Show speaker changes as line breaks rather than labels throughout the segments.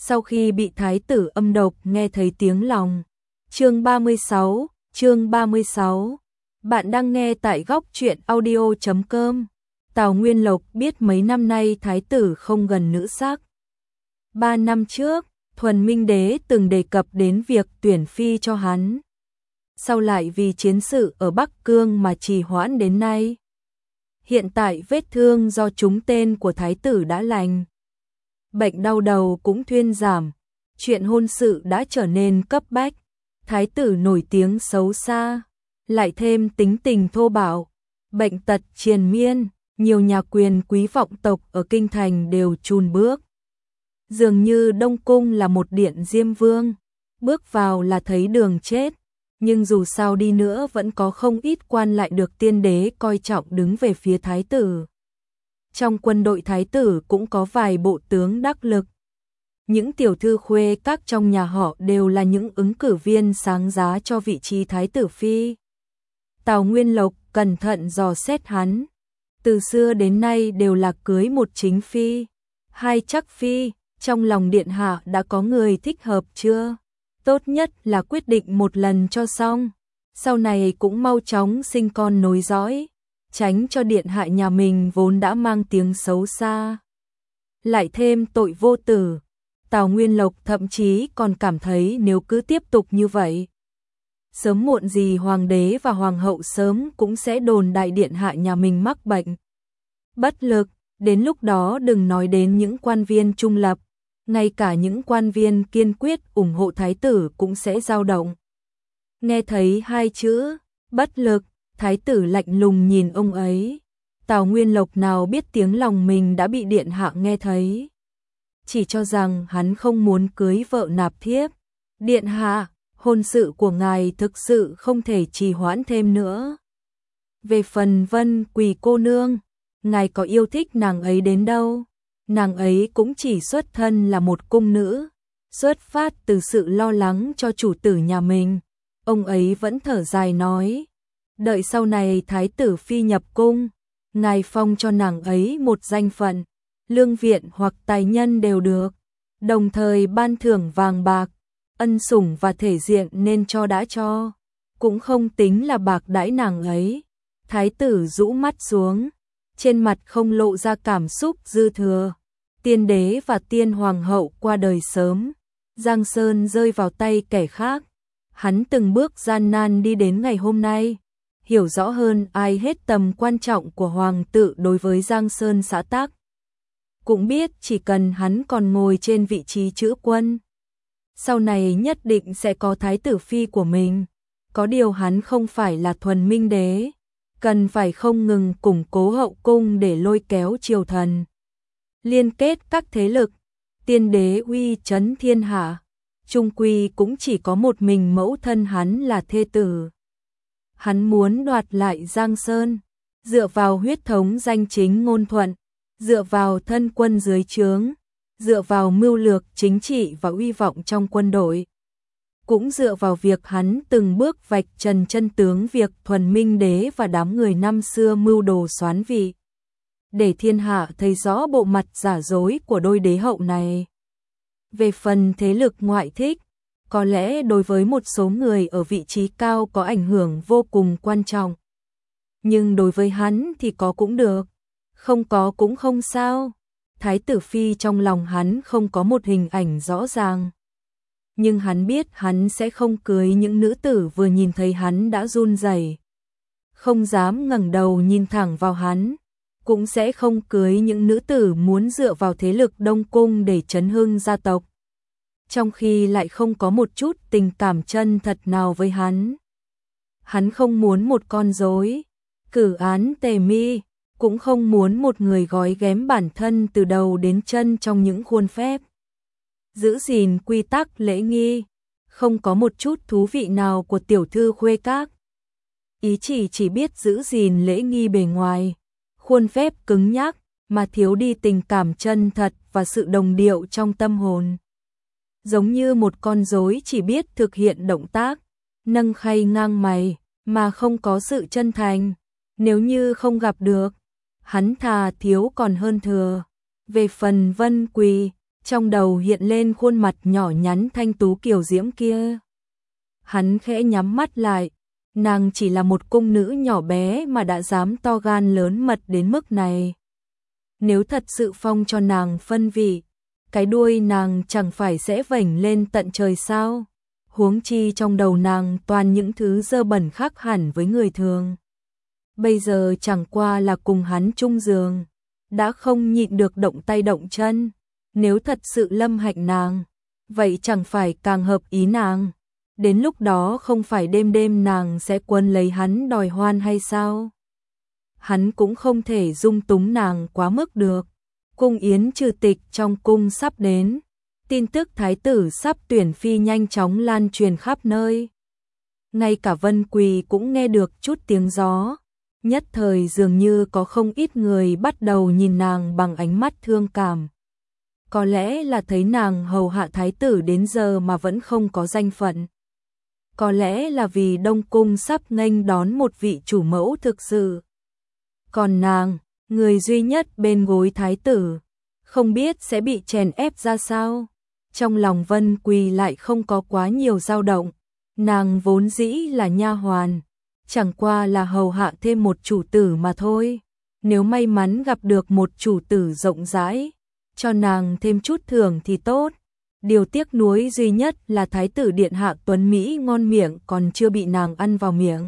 sau khi bị thái tử âm độc nghe thấy tiếng lòng. Chương 36. Bạn đang nghe tại góc truyện audio.com. Tào Nguyên Lộc biết mấy năm nay thái tử không gần nữ sắc. 3 năm trước, Thuần Minh Đế từng đề cập đến việc tuyển phi cho hắn. Sau lại vì chiến sự ở Bắc Cương mà trì hoãn đến nay. Hiện tại vết thương do trúng tên của thái tử đã lành. Bệnh đau đầu cũng thuyên giảm. Chuyện hôn sự đã trở nên cấp bách. Thái tử nổi tiếng xấu xa, lại thêm tính tình thô bạo, bệnh tật triền miên, nhiều nhà quyền quý vọng tộc ở kinh thành đều chùn bước. Dường như Đông Cung là một điện Diêm Vương, bước vào là thấy đường chết, nhưng dù sao đi nữa vẫn có không ít quan lại được tiên đế coi trọng đứng về phía thái tử. Trong quân đội thái tử cũng có vài bộ tướng đắc lực. Những tiểu thư khuê các trong nhà họ đều là những ứng cử viên sáng giá cho vị trí thái tử phi. Tào Nguyên Lộc cẩn thận dò xét hắn. Từ xưa đến nay đều là cưới một chính phi, hai chắc phi, trong lòng điện hạ đã có người thích hợp chưa? Tốt nhất là quyết định một lần cho xong, sau này cũng mau chóng sinh con nối dõi, tránh cho điện hạ nhà mình vốn đã mang tiếng xấu xa. Lại thêm tội vô tử. Tào Nguyên Lộc thậm chí còn cảm thấy nếu cứ tiếp tục như vậy, sớm muộn gì hoàng đế và hoàng hậu sớm cũng sẽ đồn đại điện hạ nhà mình mắc bệnh. Bất lực, đến lúc đó đừng nói đến những quan viên trung lập, ngay cả những quan viên kiên quyết ủng hộ thái tử cũng sẽ dao động. Nghe thấy hai chữ, bất lực, thái tử lạnh lùng nhìn ông ấy. Tào Nguyên Lộc nào biết tiếng lòng mình đã bị điện hạ nghe thấy. Chỉ cho rằng hắn không muốn cưới vợ nạp thiếp. Điện hạ, hôn sự của ngài thực sự không thể trì hoãn thêm nữa. Về phần Vân Quỳ cô nương, ngài có yêu thích nàng ấy đến đâu? Nàng ấy cũng chỉ xuất thân là một cung nữ, xuất phát từ sự lo lắng cho chủ tử nhà mình. Ông ấy vẫn thở dài nói, đợi sau này thái tử phi nhập cung, ngài phong cho nàng ấy một danh phận, lương viện hoặc tài nhân đều được, đồng thời ban thưởng vàng bạc, ân sủng và thể diện nên cho đã cho, cũng không tính là bạc đãi nàng ấy. Thái tử rũ mắt xuống, trên mặt không lộ ra cảm xúc dư thừa. Tiên đế và tiên hoàng hậu qua đời sớm, Giang Sơn rơi vào tay kẻ khác. Hắn từng bước gian nan đi đến ngày hôm nay, hiểu rõ hơn ai hết tầm quan trọng của hoàng tử đối với Giang Sơn xã tắc. Cũng biết chỉ cần hắn còn ngồi trên vị trí chữ quân, sau này nhất định sẽ có thái tử phi của mình. Có điều hắn không phải là Thuần Minh Đế, cần phải không ngừng củng cố hậu cung để lôi kéo triều thần, liên kết các thế lực. Tiên đế uy chấn thiên hạ, chung quy cũng chỉ có một mình mẫu thân hắn là thê tử. Hắn muốn đoạt lại Giang Sơn, dựa vào huyết thống danh chính ngôn thuận, dựa vào thân quân dưới trướng, dựa vào mưu lược chính trị và uy vọng trong quân đội. Cũng dựa vào việc hắn từng bước vạch trần chân tướng việc Thuần Minh Đế và đám người năm xưa mưu đồ soán vị, để thiên hạ thấy rõ bộ mặt giả dối của đôi đế hậu này. Về phần thế lực ngoại thích, có lẽ đối với một số người ở vị trí cao có ảnh hưởng vô cùng quan trọng. Nhưng đối với hắn thì có cũng được, không có cũng không sao. Thái tử phi trong lòng hắn không có một hình ảnh rõ ràng. Nhưng hắn biết hắn sẽ không cưới những nữ tử vừa nhìn thấy hắn đã run rẩy, không dám ngẩng đầu nhìn thẳng vào hắn. Cũng sẽ không cưới những nữ tử muốn dựa vào thế lực Đông Cung để chấn hưng gia tộc, trong khi lại không có một chút tình cảm chân thật nào với hắn. Hắn không muốn một con rối, cử án tề mi, cũng không muốn một người gói ghém bản thân từ đầu đến chân trong những khuôn phép, giữ gìn quy tắc lễ nghi, không có một chút thú vị nào của tiểu thư khuê các. Ý chỉ biết giữ gìn lễ nghi bề ngoài, khuôn phép cứng nhắc, mà thiếu đi tình cảm chân thật và sự đồng điệu trong tâm hồn. Giống như một con rối chỉ biết thực hiện động tác, nâng khay ngang mày, mà không có sự chân thành. Nếu như không gặp được, hắn thà thiếu còn hơn thừa. Về phần Vân Quỳ, trong đầu hiện lên khuôn mặt nhỏ nhắn thanh tú kiều diễm kia. Hắn khẽ nhắm mắt lại, nàng chỉ là một cung nữ nhỏ bé mà đã dám to gan lớn mật đến mức này. Nếu thật sự phong cho nàng phân vị, cái đuôi nàng chẳng phải sẽ vểnh lên tận trời sao? Huống chi trong đầu nàng toàn những thứ dơ bẩn khác hẳn với người thường. Bây giờ chẳng qua là cùng hắn chung giường, đã không nhịn được động tay động chân. Nếu thật sự lâm hạnh nàng, vậy chẳng phải càng hợp ý nàng. Đến lúc đó không phải đêm đêm nàng sẽ quấn lấy hắn đòi hoan hay sao? Hắn cũng không thể dung túng nàng quá mức được. Cung yến trừ tịch trong cung sắp đến, tin tức thái tử sắp tuyển phi nhanh chóng lan truyền khắp nơi. Ngay cả Vân Quỳ cũng nghe được chút tiếng gió, nhất thời dường như có không ít người bắt đầu nhìn nàng bằng ánh mắt thương cảm. Có lẽ là thấy nàng hầu hạ thái tử đến giờ mà vẫn không có danh phận. Có lẽ là vì Đông Cung sắp nghênh đón một vị chủ mẫu thực sự. Còn nàng, người duy nhất bên gối thái tử, không biết sẽ bị chèn ép ra sao. Trong lòng Vân Quỳ lại không có quá nhiều dao động, nàng vốn dĩ là nha hoàn, chẳng qua là hầu hạ thêm một chủ tử mà thôi. Nếu may mắn gặp được một chủ tử rộng rãi, cho nàng thêm chút thưởng thì tốt. Điều tiếc nuối duy nhất là thái tử điện hạ tuấn Mỹ ngon miệng còn chưa bị nàng ăn vào miệng.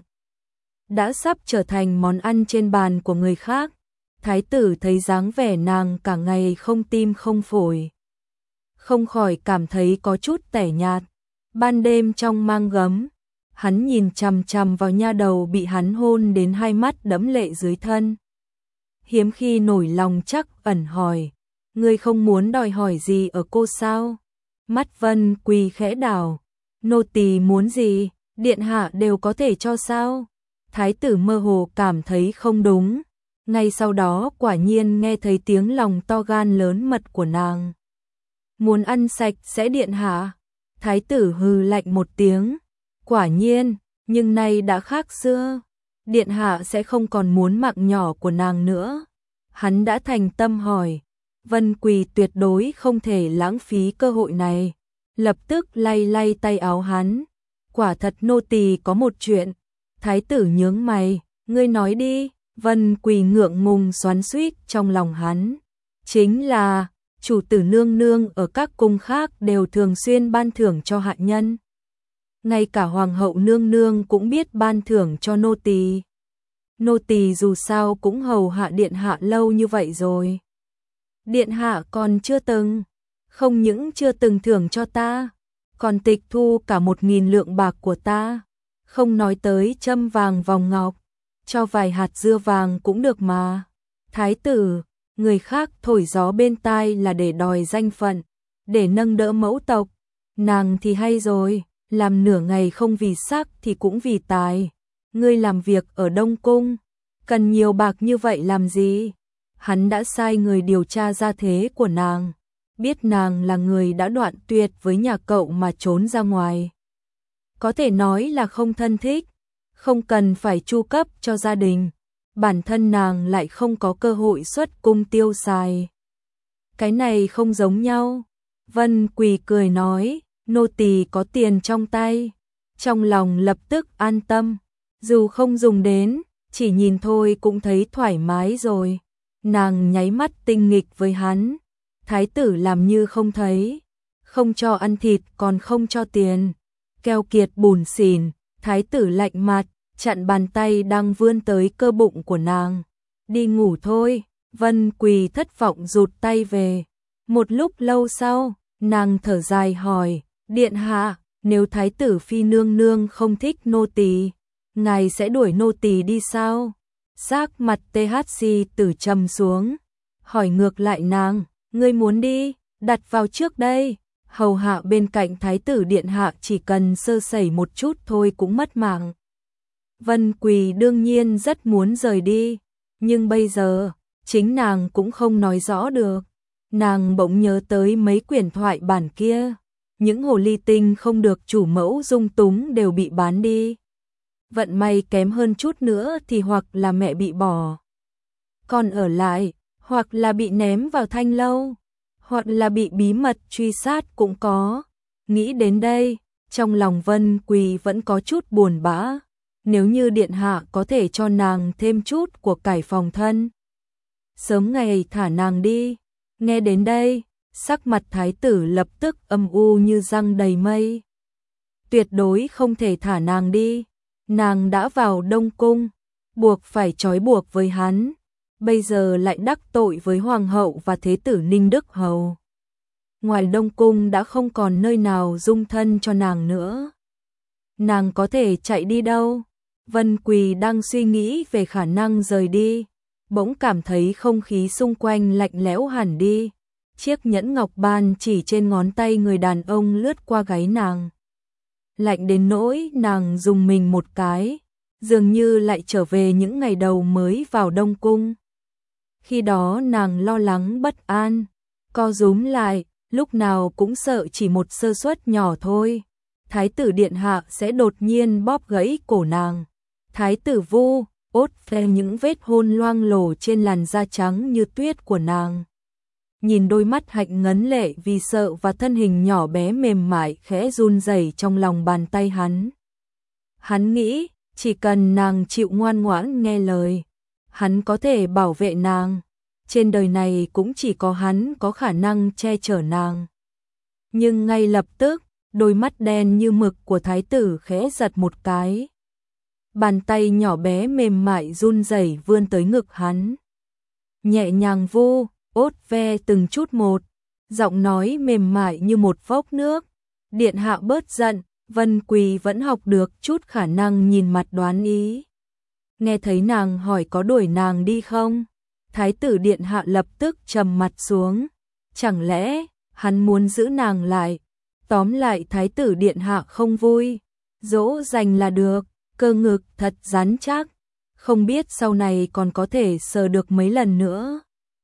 Đã sắp trở thành món ăn trên bàn của người khác. Thái tử thấy dáng vẻ nàng cả ngày không tim không phổi, không khỏi cảm thấy có chút tẻ nhạt. Ban đêm trong mang gấm, hắn nhìn chằm chằm vào nha đầu bị hắn hôn đến hai mắt đẫm lệ dưới thân. Hiếm khi nổi lòng chắc ẩn hỏi, ngươi không muốn đòi hỏi gì ở cô sao? Mắt Vân Quỳ khẽ đảo, nô tỳ muốn gì, điện hạ đều có thể cho sao? Thái tử mơ hồ cảm thấy không đúng. Ngay sau đó quả nhiên nghe thấy tiếng lòng to gan lớn mật của nàng. Muốn ăn sạch sẽ điện hạ. Thái tử hừ lạnh một tiếng. Quả nhiên, nhưng nay đã khác xưa. Điện hạ sẽ không còn muốn mạng nhỏ của nàng nữa. Hắn đã thành tâm hỏi. Vân Quỳ tuyệt đối không thể lãng phí cơ hội này. Lập tức lay lay tay áo hắn. Quả thật nô tỳ có một chuyện. Thái tử nhướng mày. Ngươi nói đi. Vân Quỳ ngượng ngùng xoắn xuýt trong lòng hắn. Chính là, chủ tử nương nương ở các cung khác đều thường xuyên ban thưởng cho hạ nhân. Ngay cả hoàng hậu nương nương cũng biết ban thưởng cho nô tỳ. Nô tỳ dù sao cũng hầu hạ điện hạ lâu như vậy rồi. Điện hạ còn chưa từng, không những chưa từng thưởng cho ta, còn tịch thu cả 1.000 lượng bạc của ta. Không nói tới châm vàng vòng ngọc, cho vài hạt dưa vàng cũng được mà. Thái tử, người khác thổi gió bên tai là để đòi danh phận, để nâng đỡ mẫu tộc. Nàng thì hay rồi, làm nửa ngày không vì sắc thì cũng vì tài. Ngươi làm việc ở Đông Cung, cần nhiều bạc như vậy làm gì? Hắn đã sai người điều tra gia thế của nàng, biết nàng là người đã đoạn tuyệt với nhà cậu mà trốn ra ngoài. Có thể nói là không thân thích, không cần phải chu cấp cho gia đình, bản thân nàng lại không có cơ hội xuất cung tiêu xài. Cái này không giống nhau. Vân Quỳ cười nói, nô tỳ có tiền trong tay. Trong lòng lập tức an tâm, dù không dùng đến, chỉ nhìn thôi cũng thấy thoải mái rồi. Nàng nháy mắt tinh nghịch với hắn. Thái tử làm như không thấy, không cho ăn thịt còn không cho tiền. Keo kiệt bủn xỉn. Thái tử lạnh mặt, chặn bàn tay đang vươn tới cơ bụng của nàng. Đi ngủ thôi. Vân Quỳ thất vọng rụt tay về. Một lúc lâu sau, nàng thở dài hỏi, điện hạ, nếu thái tử phi nương nương không thích nô tỳ, ngài sẽ đuổi nô tỳ đi sao? Sắc mặt THC tử trầm xuống, hỏi ngược lại nàng, ngươi muốn đi, đặt vào trước đây. Hầu hạ bên cạnh thái tử điện hạ chỉ cần sơ sẩy một chút thôi cũng mất mạng. Vân Quỳ đương nhiên rất muốn rời đi, nhưng bây giờ, chính nàng cũng không nói rõ được. Nàng bỗng nhớ tới mấy quyển thoại bản kia, những hồ ly tinh không được chủ mẫu dung túng đều bị bán đi. Vận may kém hơn chút nữa thì hoặc là mẹ bị bỏ, còn ở lại, hoặc là bị ném vào thanh lâu, hoặc là bị bí mật truy sát cũng có. Nghĩ đến đây, trong lòng Vân Quỳ vẫn có chút buồn bã. Nếu như điện hạ có thể cho nàng thêm chút của cải phòng thân, sớm ngày thả nàng đi. Nghe đến đây, sắc mặt thái tử lập tức âm u như răng đầy mây. Tuyệt đối không thể thả nàng đi. Nàng đã vào Đông Cung, buộc phải trói buộc với hắn. Bây giờ lại đắc tội với Hoàng hậu và Thế tử Ninh Đức Hầu. Ngoài Đông Cung đã không còn nơi nào dung thân cho nàng nữa. Nàng có thể chạy đi đâu? Vân Quỳ đang suy nghĩ về khả năng rời đi, bỗng cảm thấy không khí xung quanh lạnh lẽo hẳn đi. Chiếc nhẫn ngọc ban chỉ trên ngón tay người đàn ông lướt qua gáy nàng. Lạnh đến nỗi nàng rùng mình một cái, dường như lại trở về những ngày đầu mới vào Đông Cung. Khi đó nàng lo lắng bất an, co rúm lại, lúc nào cũng sợ chỉ một sơ suất nhỏ thôi. Thái tử điện hạ sẽ đột nhiên bóp gãy cổ nàng. Thái tử Vu ốt phê những vết hôn loang lổ trên làn da trắng như tuyết của nàng. Nhìn đôi mắt hạnh ngấn lệ vì sợ và thân hình nhỏ bé mềm mại khẽ run rẩy trong lòng bàn tay hắn. Hắn nghĩ, chỉ cần nàng chịu ngoan ngoãn nghe lời, hắn có thể bảo vệ nàng. Trên đời này cũng chỉ có hắn có khả năng che chở nàng. Nhưng ngay lập tức, đôi mắt đen như mực của thái tử khẽ giật một cái. Bàn tay nhỏ bé mềm mại run rẩy vươn tới ngực hắn. Nhẹ nhàng vu ốt ve từng chút một, giọng nói mềm mại như một vốc nước. Điện hạ bớt giận, Vân Quỳ vẫn học được chút khả năng nhìn mặt đoán ý. Nghe thấy nàng hỏi có đuổi nàng đi không? Thái tử điện hạ lập tức trầm mặt xuống. Chẳng lẽ hắn muốn giữ nàng lại? Tóm lại thái tử điện hạ không vui. Dỗ dành là được, cơ ngực thật rắn chắc. Không biết sau này còn có thể sờ được mấy lần nữa.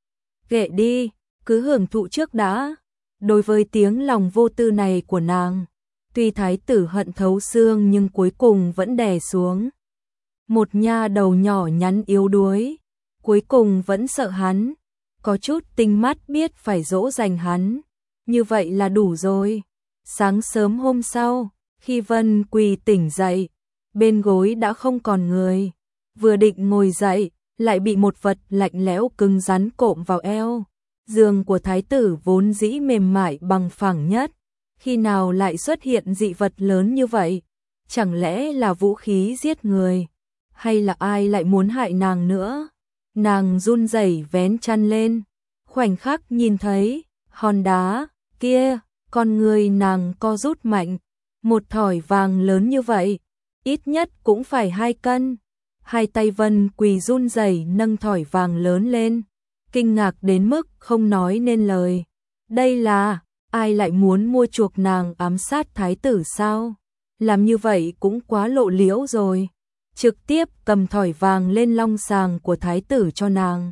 Kệ đi, cứ hưởng thụ trước đã. Đối với tiếng lòng vô tư này của nàng, tuy thái tử hận thấu xương nhưng cuối cùng vẫn đè xuống. Một nha đầu nhỏ nhắn yếu đuối, cuối cùng vẫn sợ hắn, có chút tinh mắt biết phải dỗ dành hắn, như vậy là đủ rồi. Sáng sớm hôm sau, khi Vân Quỳ tỉnh dậy, bên gối đã không còn người, vừa định ngồi dậy, lại bị một vật lạnh lẽo cứng rắn cộm vào eo. Giường của thái tử vốn dĩ mềm mại bằng phẳng nhất, khi nào lại xuất hiện dị vật lớn như vậy? Chẳng lẽ là vũ khí giết người? Hay là ai lại muốn hại nàng nữa? Nàng run rẩy vén chăn lên, khoảnh khắc nhìn thấy hòn đá kia, con người nàng co rút mạnh, một thỏi vàng lớn như vậy, ít nhất cũng phải 2 cân. Hai tay Vân Quỳ run rẩy nâng thỏi vàng lớn lên, kinh ngạc đến mức không nói nên lời. Đây là, ai lại muốn mua chuộc nàng ám sát thái tử sao? Làm như vậy cũng quá lộ liễu rồi. Trực tiếp cầm thỏi vàng lên long sàng của thái tử cho nàng.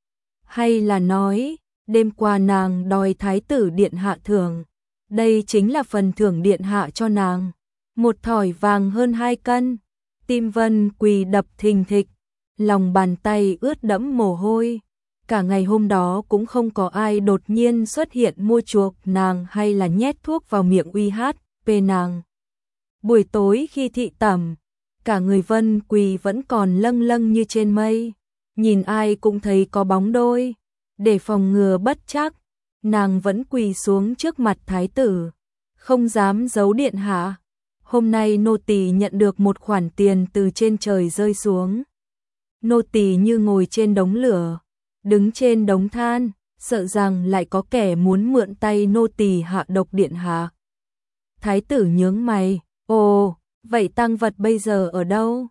Hay là nói, đêm qua nàng đòi thái tử điện hạ thưởng. Đây chính là phần thưởng điện hạ cho nàng. Một thỏi vàng hơn 2 cân. Tim Vân Quỳ đập thình thịch, lòng bàn tay ướt đẫm mồ hôi. Cả ngày hôm đó cũng không có ai đột nhiên xuất hiện mua chuộc nàng hay là nhét thuốc vào miệng uy hát về nàng. Buổi tối khi thị tẩm, cả người Vân Quỳ vẫn còn lâng lâng như trên mây, nhìn ai cũng thấy có bóng đôi. Để phòng ngừa bất trắc, nàng vẫn quỳ xuống trước mặt thái tử, không dám giấu điện hạ. Hôm nay nô tỳ nhận được một khoản tiền từ trên trời rơi xuống. Nô tỳ như ngồi trên đống lửa, đứng trên đống than, sợ rằng lại có kẻ muốn mượn tay nô tỳ hạ độc điện hạ. Thái tử nhướng mày, ồ, vậy tang vật bây giờ ở đâu?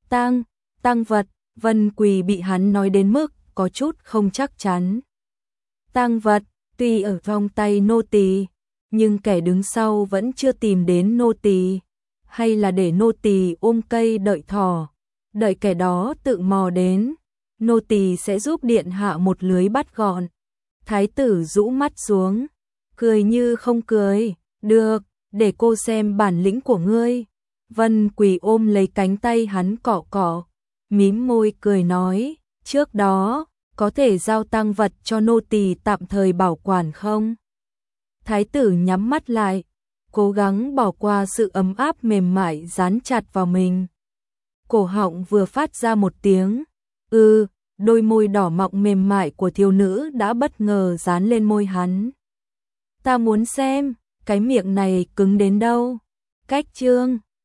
Tang vật, Vân Quỳ bị hắn nói đến mức có chút không chắc chắn. Tang vật, tuy ở trong tay nô tỳ, nhưng kẻ đứng sau vẫn chưa tìm đến nô tỳ. Hay là để nô tỳ ôm cây đợi thỏ, đợi kẻ đó tự mò đến, nô tỳ sẽ giúp điện hạ một lưới bắt gọn. Thái tử rũ mắt xuống, cười như không cười, được, để cô xem bản lĩnh của ngươi. Vân Quỳ ôm lấy cánh tay hắn cọ cọ, mím môi cười nói, trước đó, có thể giao tang vật cho nô tỳ tạm thời bảo quản không? Thái tử nhắm mắt lại, cố gắng bỏ qua sự ấm áp mềm mại dán chặt vào mình. Cổ họng vừa phát ra một tiếng, đôi môi đỏ mọng mềm mại của thiếu nữ đã bất ngờ dán lên môi hắn. Ta muốn xem, cái miệng này cứng đến đâu. Cách chương